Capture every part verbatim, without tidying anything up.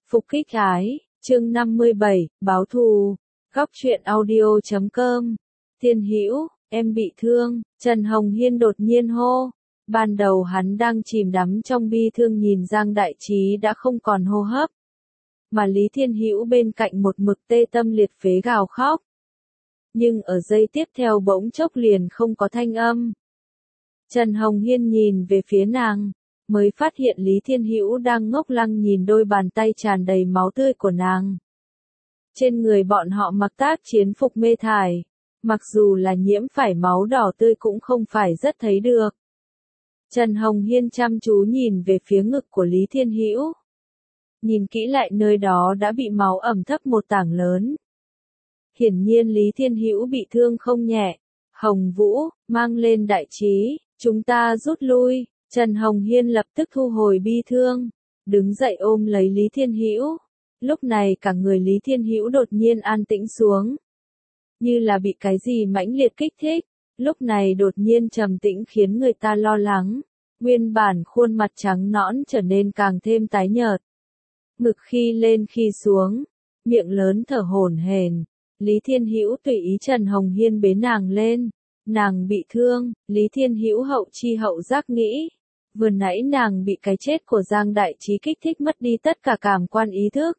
Phục kích ái, chương năm mươi bảy, báo thù. Góc truyện audio chấm com. Thiên Hữu, em bị thương, Trần Hồng Hiên đột nhiên hô. Ban đầu hắn đang chìm đắm trong bi thương nhìn Giang Đại Trí đã không còn hô hấp. Mà Lý Thiên Hữu bên cạnh một mực tê tâm liệt phế gào khóc. Nhưng ở giây tiếp theo bỗng chốc liền không có thanh âm. Trần Hồng Hiên nhìn về phía nàng, mới phát hiện Lý Thiên Hữu đang ngốc lăng nhìn đôi bàn tay tràn đầy máu tươi của nàng. Trên người bọn họ mặc tác chiến phục mê thải, mặc dù là nhiễm phải máu đỏ tươi cũng không phải rất thấy được. Trần Hồng Hiên chăm chú nhìn về phía ngực của Lý Thiên Hữu. Nhìn kỹ lại nơi đó đã bị máu ẩm thấp một tảng lớn. Hiển nhiên Lý Thiên Hữu bị thương không nhẹ. Hồng Vũ, mang lên Đại Trí, chúng ta rút lui. Trần Hồng Hiên lập tức thu hồi bi thương, đứng dậy ôm lấy Lý Thiên Hữu. Lúc này cả người Lý Thiên Hữu đột nhiên an tĩnh xuống, như là bị cái gì mãnh liệt kích thích, lúc này đột nhiên trầm tĩnh khiến người ta lo lắng. Nguyên bản khuôn mặt trắng nõn trở nên càng thêm tái nhợt, ngực khi lên khi xuống, miệng lớn thở hổn hển. Lý Thiên Hữu tùy ý Trần Hồng Hiên bế nàng lên. Nàng bị thương, Lý Thiên Hữu hậu chi hậu giác nghĩ. Vừa nãy nàng bị cái chết của Giang Đại Trí kích thích mất đi tất cả cảm quan ý thức.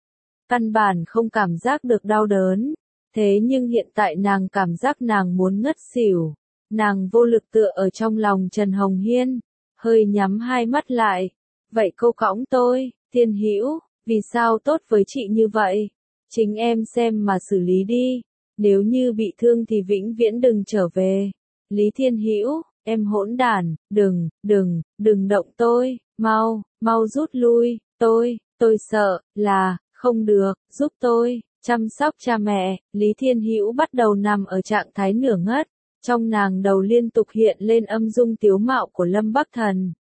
Căn bản không cảm giác được đau đớn. Thế nhưng hiện tại nàng cảm giác nàng muốn ngất xỉu. Nàng vô lực tựa ở trong lòng Trần Hồng Hiên, hơi nhắm hai mắt lại. Vậy cô cõng tôi, Thiên Hữu, vì sao tốt với chị như vậy? Chính em xem mà xử lý đi. Nếu như bị thương thì vĩnh viễn đừng trở về. Lý Thiên Hữu, em hỗn đản, đừng, đừng, đừng động tôi, mau, mau rút lui, tôi, tôi sợ, là, không được, giúp tôi, chăm sóc cha mẹ. Lý Thiên Hữu bắt đầu nằm ở trạng thái nửa ngất, trong nàng đầu liên tục hiện lên âm dung tiếu mạo của Lâm Bắc Thần.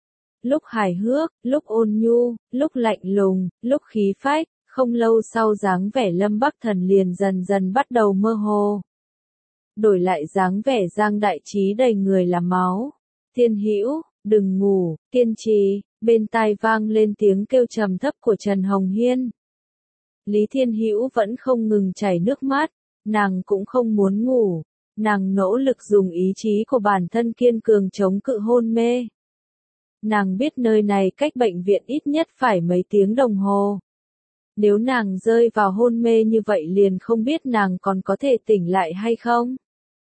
Lúc hài hước, lúc ôn nhu, lúc lạnh lùng, lúc khí phách. Không lâu sau dáng vẻ Lâm Bắc Thần liền dần dần bắt đầu mơ hồ. Đổi lại dáng vẻ Giang Đại Trí đầy người là máu. Thiên Hữu, đừng ngủ, kiên trì. Bên tai vang lên tiếng kêu trầm thấp của Trần Hồng Hiên. Lý Thiên Hữu vẫn không ngừng chảy nước mắt. Nàng cũng không muốn ngủ. Nàng nỗ lực dùng ý chí của bản thân kiên cường chống cự hôn mê. Nàng biết nơi này cách bệnh viện ít nhất phải mấy tiếng đồng hồ. Nếu nàng rơi vào hôn mê như vậy liền không biết nàng còn có thể tỉnh lại hay không.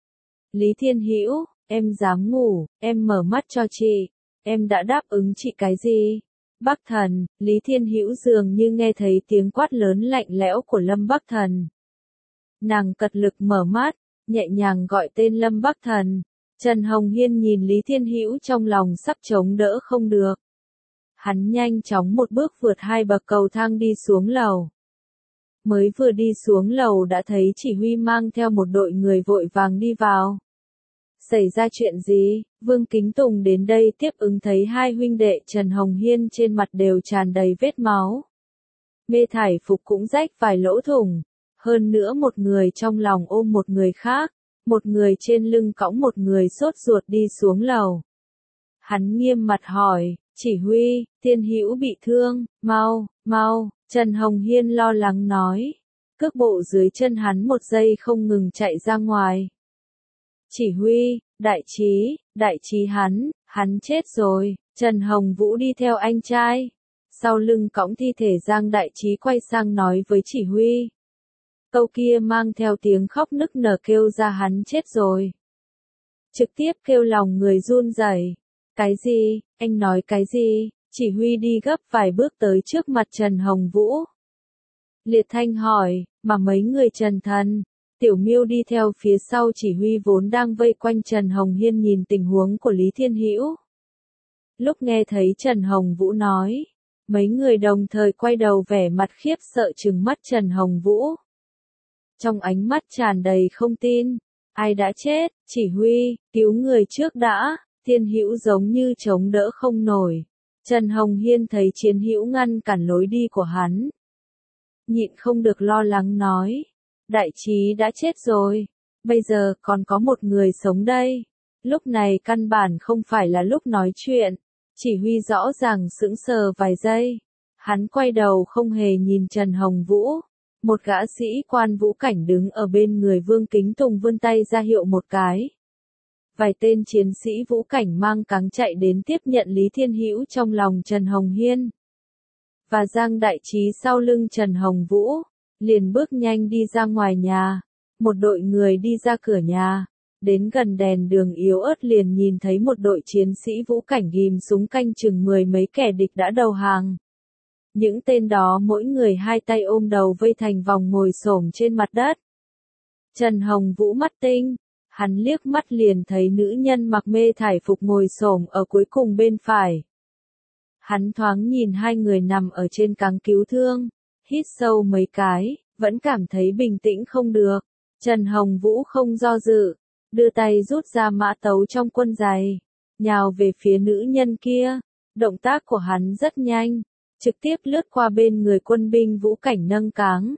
Lý Thiên Hữu, em dám ngủ, em mở mắt cho chị, em đã đáp ứng chị cái gì? Bắc Thần, Lý Thiên Hữu dường như nghe thấy tiếng quát lớn lạnh lẽo của Lâm Bắc Thần. Nàng cật lực mở mắt, nhẹ nhàng gọi tên Lâm Bắc Thần. Trần Hồng Hiên nhìn Lý Thiên Hữu trong lòng sắp chống đỡ không được. Hắn nhanh chóng một bước vượt hai bậc cầu thang đi xuống lầu. Mới vừa đi xuống lầu đã thấy chỉ huy mang theo một đội người vội vàng đi vào. Xảy ra chuyện gì? Vương Kính Tùng đến đây tiếp ứng thấy hai huynh đệ Trần Hồng Hiên trên mặt đều tràn đầy vết máu. Mê thải phục cũng rách vài lỗ thủng. Hơn nữa một người trong lòng ôm một người khác. Một người trên lưng cõng một người sốt ruột đi xuống lầu. Hắn nghiêm mặt hỏi. Chỉ huy, Thiên Hữu bị thương, mau, mau, Trần Hồng Hiên lo lắng nói. Cước bộ dưới chân hắn một giây không ngừng chạy ra ngoài. Chỉ huy, Đại Trí, Đại Trí hắn, hắn chết rồi. Trần Hồng Vũ đi theo anh trai. Sau lưng cõng thi thể Giang Đại Trí quay sang nói với chỉ huy. Câu kia mang theo tiếng khóc nức nở kêu ra hắn chết rồi. Trực tiếp kêu lòng người run rẩy. Cái gì, anh nói cái gì? Chỉ huy đi gấp vài bước tới trước mặt Trần Hồng Vũ. Liệt Thanh hỏi, mà mấy người Trần Thần, Tiểu Miêu đi theo phía sau chỉ huy vốn đang vây quanh Trần Hồng Hiên nhìn tình huống của Lý Thiên Hữu. Lúc nghe thấy Trần Hồng Vũ nói, mấy người đồng thời quay đầu vẻ mặt khiếp sợ trừng mắt Trần Hồng Vũ. Trong ánh mắt tràn đầy không tin, ai đã chết, chỉ huy, cứu người trước đã. Thiên Hữu giống như chống đỡ không nổi. Trần Hồng Hiên thấy Chiến Hữu ngăn cản lối đi của hắn. Nhịn không được lo lắng nói. Đại Trí đã chết rồi. Bây giờ còn có một người sống đây. Lúc này căn bản không phải là lúc nói chuyện. Chỉ huy rõ ràng sững sờ vài giây. Hắn quay đầu không hề nhìn Trần Hồng Vũ. Một gã sĩ quan vũ cảnh đứng ở bên người Vương Kính Tùng vươn tay ra hiệu một cái. Vài tên chiến sĩ vũ cảnh mang cáng chạy đến tiếp nhận Lý Thiên Hữu trong lòng Trần Hồng Hiên. Và Giang Đại Trí sau lưng Trần Hồng Vũ, liền bước nhanh đi ra ngoài nhà. Một đội người đi ra cửa nhà, đến gần đèn đường yếu ớt liền nhìn thấy một đội chiến sĩ vũ cảnh ghim súng canh chừng mười mấy kẻ địch đã đầu hàng. Những tên đó mỗi người hai tay ôm đầu vây thành vòng ngồi xổm trên mặt đất. Trần Hồng Vũ mắt tinh, hắn liếc mắt liền thấy nữ nhân mặc mê thải phục ngồi xổm ở cuối cùng bên phải. Hắn thoáng nhìn hai người nằm ở trên cáng cứu thương, hít sâu mấy cái, vẫn cảm thấy bình tĩnh không được. Trần Hồng Vũ không do dự, đưa tay rút ra mã tấu trong quân giày, nhào về phía nữ nhân kia. Động tác của hắn rất nhanh, trực tiếp lướt qua bên người quân binh vũ cảnh nâng cáng.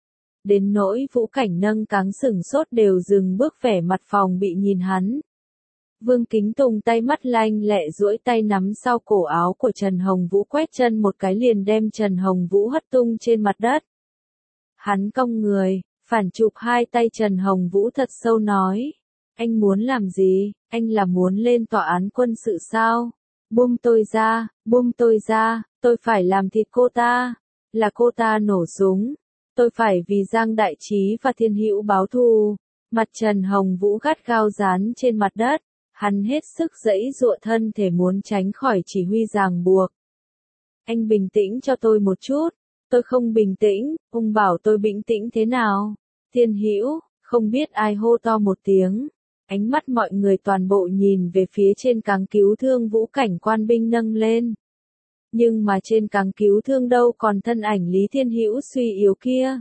Đến nỗi vũ cảnh nâng cáng sửng sốt đều dừng bước vẻ mặt phòng bị nhìn hắn. Vương Kính Tùng tay mắt lanh lẹ duỗi tay nắm sau cổ áo của Trần Hồng Vũ quét chân một cái liền đem Trần Hồng Vũ hất tung trên mặt đất. Hắn cong người, phản chụp hai tay Trần Hồng Vũ thật sâu nói. Anh muốn làm gì? Anh là muốn lên tòa án quân sự sao? Buông tôi ra, buông tôi ra, tôi phải làm thịt cô ta. Là cô ta nổ súng. Tôi phải vì Giang Đại Trí và Thiên Hữu báo thù. Mặt Trần Hồng Vũ gắt gao dán trên mặt đất. Hắn hết sức giãy giụa thân thể muốn tránh khỏi chỉ huy ràng buộc. Anh bình tĩnh cho tôi một chút. Tôi không bình tĩnh, ông bảo tôi bình tĩnh thế nào? Thiên Hữu, không biết ai hô to một tiếng. Ánh mắt mọi người toàn bộ nhìn về phía trên cáng cứu thương vũ cảnh quan binh nâng lên. Nhưng mà trên cáng cứu thương đâu còn thân ảnh Lý Thiên Hữu suy yếu kia.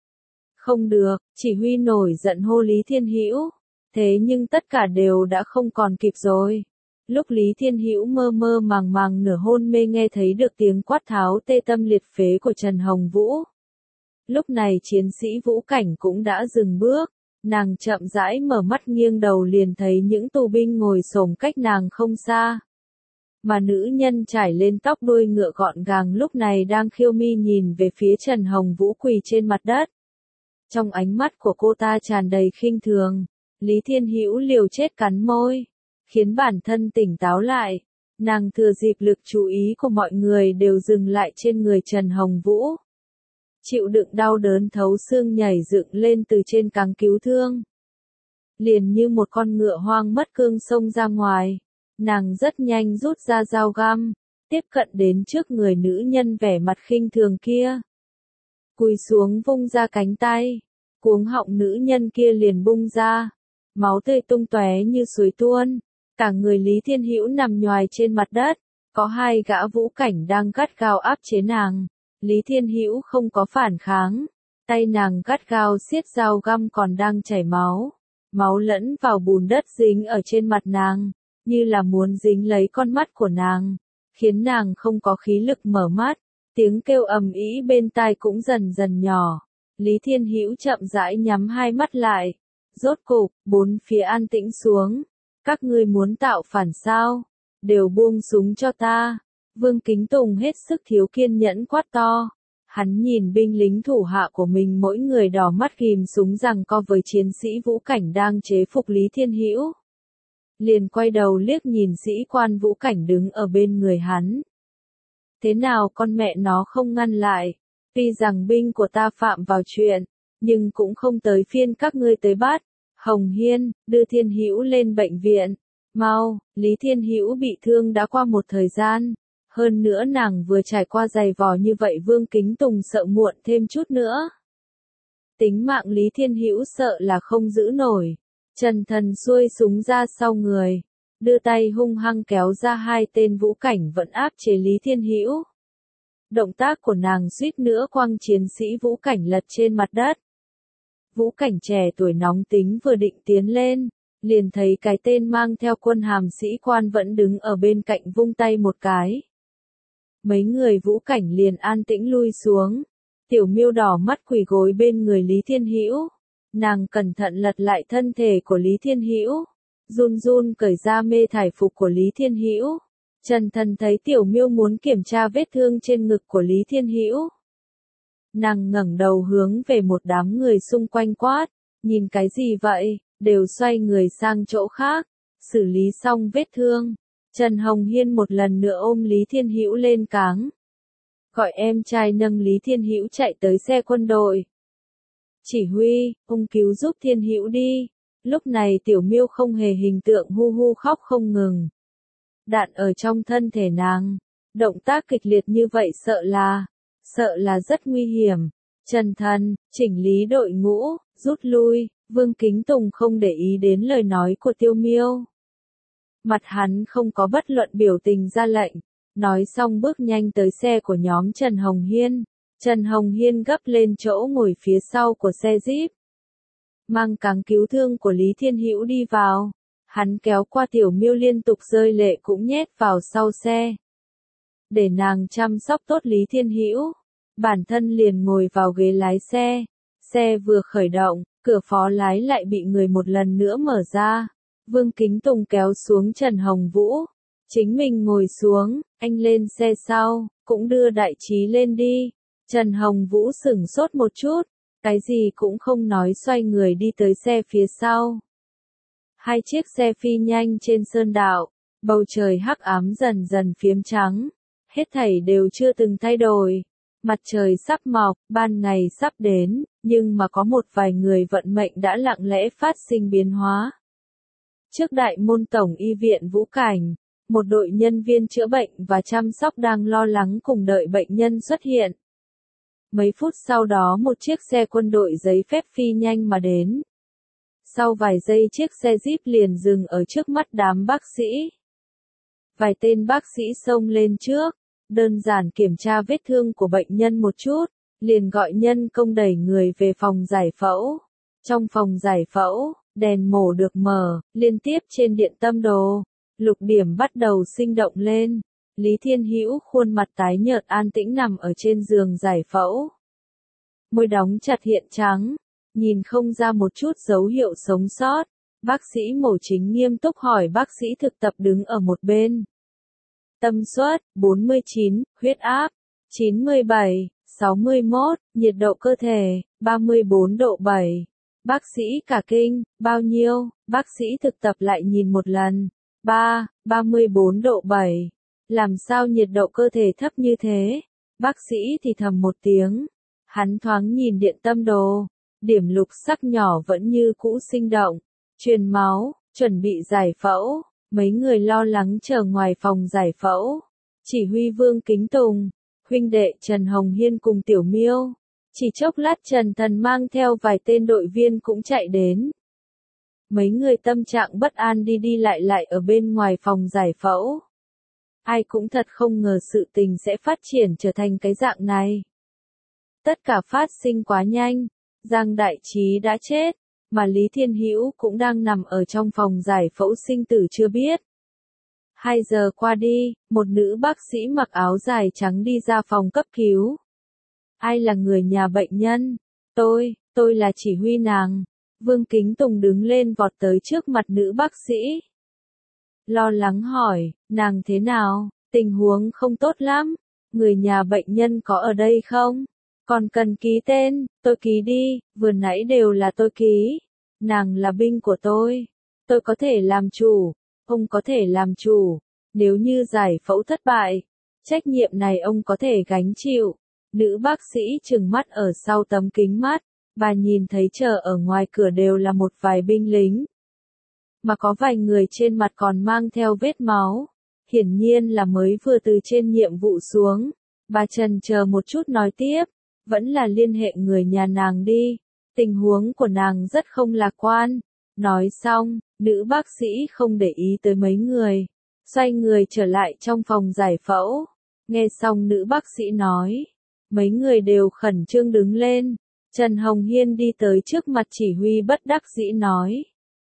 Không được, chỉ huy nổi giận hô Lý Thiên Hữu. Thế nhưng tất cả đều đã không còn kịp rồi. Lúc Lý Thiên Hữu mơ mơ màng màng nửa hôn mê nghe thấy được tiếng quát tháo tê tâm liệt phế của Trần Hồng Vũ. Lúc này chiến sĩ vũ cảnh cũng đã dừng bước. Nàng chậm rãi mở mắt nghiêng đầu liền thấy những tù binh ngồi xổm cách nàng không xa. Mà nữ nhân trải lên tóc đuôi ngựa gọn gàng lúc này đang khiêu mi nhìn về phía Trần Hồng Vũ quỳ trên mặt đất. Trong ánh mắt của cô ta tràn đầy khinh thường. Lý Thiên Hữu liều chết cắn môi, khiến bản thân tỉnh táo lại. Nàng thừa dịp lực chú ý của mọi người đều dừng lại trên người Trần Hồng Vũ. Chịu đựng đau đớn thấu xương nhảy dựng lên từ trên cáng cứu thương. Liền như một con ngựa hoang mất cương xông ra ngoài. Nàng rất nhanh rút ra dao găm, tiếp cận đến trước người nữ nhân vẻ mặt khinh thường kia. Cúi xuống vung ra cánh tay, cuống họng nữ nhân kia liền bung ra. Máu tươi tung tóe như suối tuôn, cả người Lý Thiên Hữu nằm nhoài trên mặt đất, có hai gã vũ cảnh đang gắt gao áp chế nàng. Lý Thiên Hữu không có phản kháng, tay nàng gắt gao siết dao găm còn đang chảy máu, máu lẫn vào bùn đất dính ở trên mặt nàng, như là muốn dính lấy con mắt của nàng, khiến nàng không có khí lực mở mắt, tiếng kêu ầm ĩ bên tai cũng dần dần nhỏ. Lý Thiên Hữu chậm rãi nhắm hai mắt lại. Rốt cục, bốn phía an tĩnh xuống. Các ngươi muốn tạo phản sao? Đều buông súng cho ta. Vương Kính Tùng hết sức thiếu kiên nhẫn quát to. Hắn nhìn binh lính thủ hạ của mình mỗi người đỏ mắt ghim súng giằng co với chiến sĩ vũ cảnh đang chế phục Lý Thiên Hữu. Liền quay đầu liếc nhìn sĩ quan vũ cảnh đứng ở bên người hắn. Thế nào con mẹ nó không ngăn lại? Tuy rằng binh của ta phạm vào chuyện, nhưng cũng không tới phiên các ngươi tới bắt. Hồng Hiên, đưa Thiên Hữu lên bệnh viện. Mau, Lý Thiên Hữu bị thương đã qua một thời gian. Hơn nữa nàng vừa trải qua dày vò như vậy Vương Kính Tùng sợ muộn thêm chút nữa. Tính mạng Lý Thiên Hữu sợ là không giữ nổi. Trần Thần xuôi súng ra sau người. Đưa tay hung hăng kéo ra hai tên vũ cảnh vẫn áp chế Lý Thiên Hữu. Động tác của nàng suýt nữa quăng chiến sĩ vũ cảnh lật trên mặt đất. Vũ cảnh trẻ tuổi nóng tính vừa định tiến lên, liền thấy cái tên mang theo quân hàm sĩ quan vẫn đứng ở bên cạnh vung tay một cái. Mấy người vũ cảnh liền an tĩnh lui xuống. Tiểu Miêu đỏ mắt quỳ gối bên người Lý Thiên Hữu. Nàng cẩn thận lật lại thân thể của Lý Thiên Hữu, run run cởi ra mê thải phục của Lý Thiên Hữu. Trần Thần thấy Tiểu Miêu muốn kiểm tra vết thương trên ngực của Lý Thiên Hữu. Nàng ngẩng đầu hướng về một đám người xung quanh quát, nhìn cái gì vậy, đều xoay người sang chỗ khác, xử lý xong vết thương. Trần Hồng Hiên một lần nữa ôm Lý Thiên Hữu lên cáng. Gọi em trai nâng Lý Thiên Hữu chạy tới xe quân đội. Chỉ huy, ông cứu giúp Thiên Hữu đi. Lúc này Tiểu Miêu không hề hình tượng hu hu khóc không ngừng. Đạn ở trong thân thể nàng. Động tác kịch liệt như vậy sợ là, sợ là rất nguy hiểm. Trần Thần, chỉnh lý đội ngũ, rút lui. Vương Kính Tùng không để ý đến lời nói của Tiêu Miêu. Mặt hắn không có bất luận biểu tình ra lệnh. Nói xong bước nhanh tới xe của nhóm Trần Hồng Hiên. Trần Hồng Hiên gấp lên chỗ ngồi phía sau của xe Jeep. Mang cáng cứu thương của Lý Thiên Hữu đi vào. Hắn kéo qua Tiểu Miêu liên tục rơi lệ cũng nhét vào sau xe. Để nàng chăm sóc tốt Lý Thiên Hữu. Bản thân liền ngồi vào ghế lái xe. Xe vừa khởi động, cửa phó lái lại bị người một lần nữa mở ra. Vương Kính Tùng kéo xuống Trần Hồng Vũ. Chính mình ngồi xuống, anh lên xe sau, cũng đưa đại trí lên đi. Trần Hồng Vũ sửng sốt một chút, cái gì cũng không nói xoay người đi tới xe phía sau. Hai chiếc xe phi nhanh trên sơn đạo, bầu trời hắc ám dần dần phiếm trắng. Hết thảy đều chưa từng thay đổi. Mặt trời sắp mọc, ban ngày sắp đến, nhưng mà có một vài người vận mệnh đã lặng lẽ phát sinh biến hóa. Trước đại môn tổng y viện Vũ Cảnh, một đội nhân viên chữa bệnh và chăm sóc đang lo lắng cùng đợi bệnh nhân xuất hiện. Mấy phút sau đó một chiếc xe quân đội giấy phép phi nhanh mà đến. Sau vài giây chiếc xe Jeep liền dừng ở trước mắt đám bác sĩ. Vài tên bác sĩ xông lên trước, đơn giản kiểm tra vết thương của bệnh nhân một chút, liền gọi nhân công đẩy người về phòng giải phẫu. Trong phòng giải phẫu, đèn mổ được mở, liên tiếp trên điện tâm đồ. Lục điểm bắt đầu sinh động lên. Lý Thiên Hữu khuôn mặt tái nhợt an tĩnh nằm ở trên giường giải phẫu. Môi đóng chặt hiện trắng, nhìn không ra một chút dấu hiệu sống sót. Bác sĩ mổ chính nghiêm túc hỏi bác sĩ thực tập đứng ở một bên. Tâm suất, bốn mươi chín, huyết áp, chín mươi bảy, sáu mươi mốt, nhiệt độ cơ thể, ba mươi bốn độ bảy. Bác sĩ cả kinh, bao nhiêu, bác sĩ thực tập lại nhìn một lần. ba, ba mươi bốn độ bảy. Làm sao nhiệt độ cơ thể thấp như thế? Bác sĩ thì thầm một tiếng. Hắn thoáng nhìn điện tâm đồ. Điểm lục sắc nhỏ vẫn như cũ sinh động. Truyền máu, chuẩn bị giải phẫu. Mấy người lo lắng chờ ngoài phòng giải phẫu. Chỉ huy Vương Kính Tùng, huynh đệ Trần Hồng Hiên cùng Tiểu Miêu. Chỉ chốc lát Trần Thần mang theo vài tên đội viên cũng chạy đến. Mấy người tâm trạng bất an đi đi lại lại ở bên ngoài phòng giải phẫu. Ai cũng thật không ngờ sự tình sẽ phát triển trở thành cái dạng này. Tất cả phát sinh quá nhanh. Giang Đại Trí đã chết, mà Lý Thiên Hữu cũng đang nằm ở trong phòng giải phẫu sinh tử chưa biết. Hai giờ qua đi, một nữ bác sĩ mặc áo dài trắng đi ra phòng cấp cứu. Ai là người nhà bệnh nhân? Tôi, tôi là chỉ huy nàng. Vương Kính Tùng đứng lên vọt tới trước mặt nữ bác sĩ. Lo lắng hỏi, nàng thế nào, tình huống không tốt lắm, người nhà bệnh nhân có ở đây không? Còn cần ký tên, tôi ký đi, vừa nãy đều là tôi ký. Nàng là binh của tôi. Tôi có thể làm chủ, ông có thể làm chủ. Nếu như giải phẫu thất bại, trách nhiệm này ông có thể gánh chịu. Nữ bác sĩ trừng mắt ở sau tấm kính mắt, bà nhìn thấy chờ ở ngoài cửa đều là một vài binh lính. Mà có vài người trên mặt còn mang theo vết máu. Hiển nhiên là mới vừa từ trên nhiệm vụ xuống. Bà trần chờ một chút nói tiếp, vẫn là liên hệ người nhà nàng đi. Tình huống của nàng rất không lạc quan. Nói xong, nữ bác sĩ không để ý tới mấy người. Xoay người trở lại trong phòng giải phẫu. Nghe xong nữ bác sĩ nói. Mấy người đều khẩn trương đứng lên. Trần Hồng Hiên đi tới trước mặt chỉ huy bất đắc dĩ nói.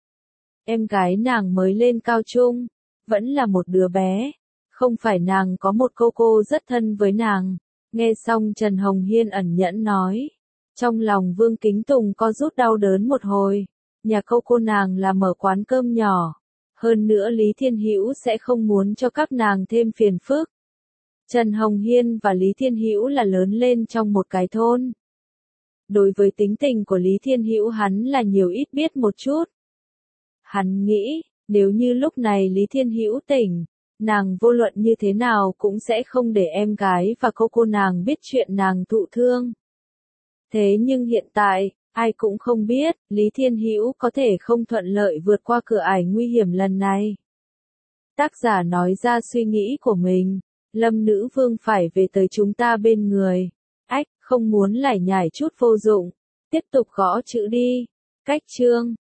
Em gái nàng mới lên cao trung. Vẫn là một đứa bé. Không phải nàng có một cô cô rất thân với nàng. Nghe xong Trần Hồng Hiên ẩn nhẫn nói. Trong lòng Vương Kính Tùng có rút đau đớn một hồi. Nhà cô cô nàng là mở quán cơm nhỏ. Hơn nữa Lý Thiên Hữu sẽ không muốn cho các nàng thêm phiền phức. Trần Hồng Hiên và Lý Thiên Hữu là lớn lên trong một cái thôn. Đối với tính tình của Lý Thiên Hữu hắn là nhiều ít biết một chút. Hắn nghĩ, nếu như lúc này Lý Thiên Hữu tỉnh, nàng vô luận như thế nào cũng sẽ không để em gái và cô cô nàng biết chuyện nàng thụ thương. Thế nhưng hiện tại, ai cũng không biết, Lý Thiên Hữu có thể không thuận lợi vượt qua cửa ải nguy hiểm lần này. Tác giả nói ra suy nghĩ của mình, Lâm nữ vương phải về tới chúng ta bên người. Ách, không muốn lải nhải chút vô dụng, tiếp tục gõ chữ đi. Cách chương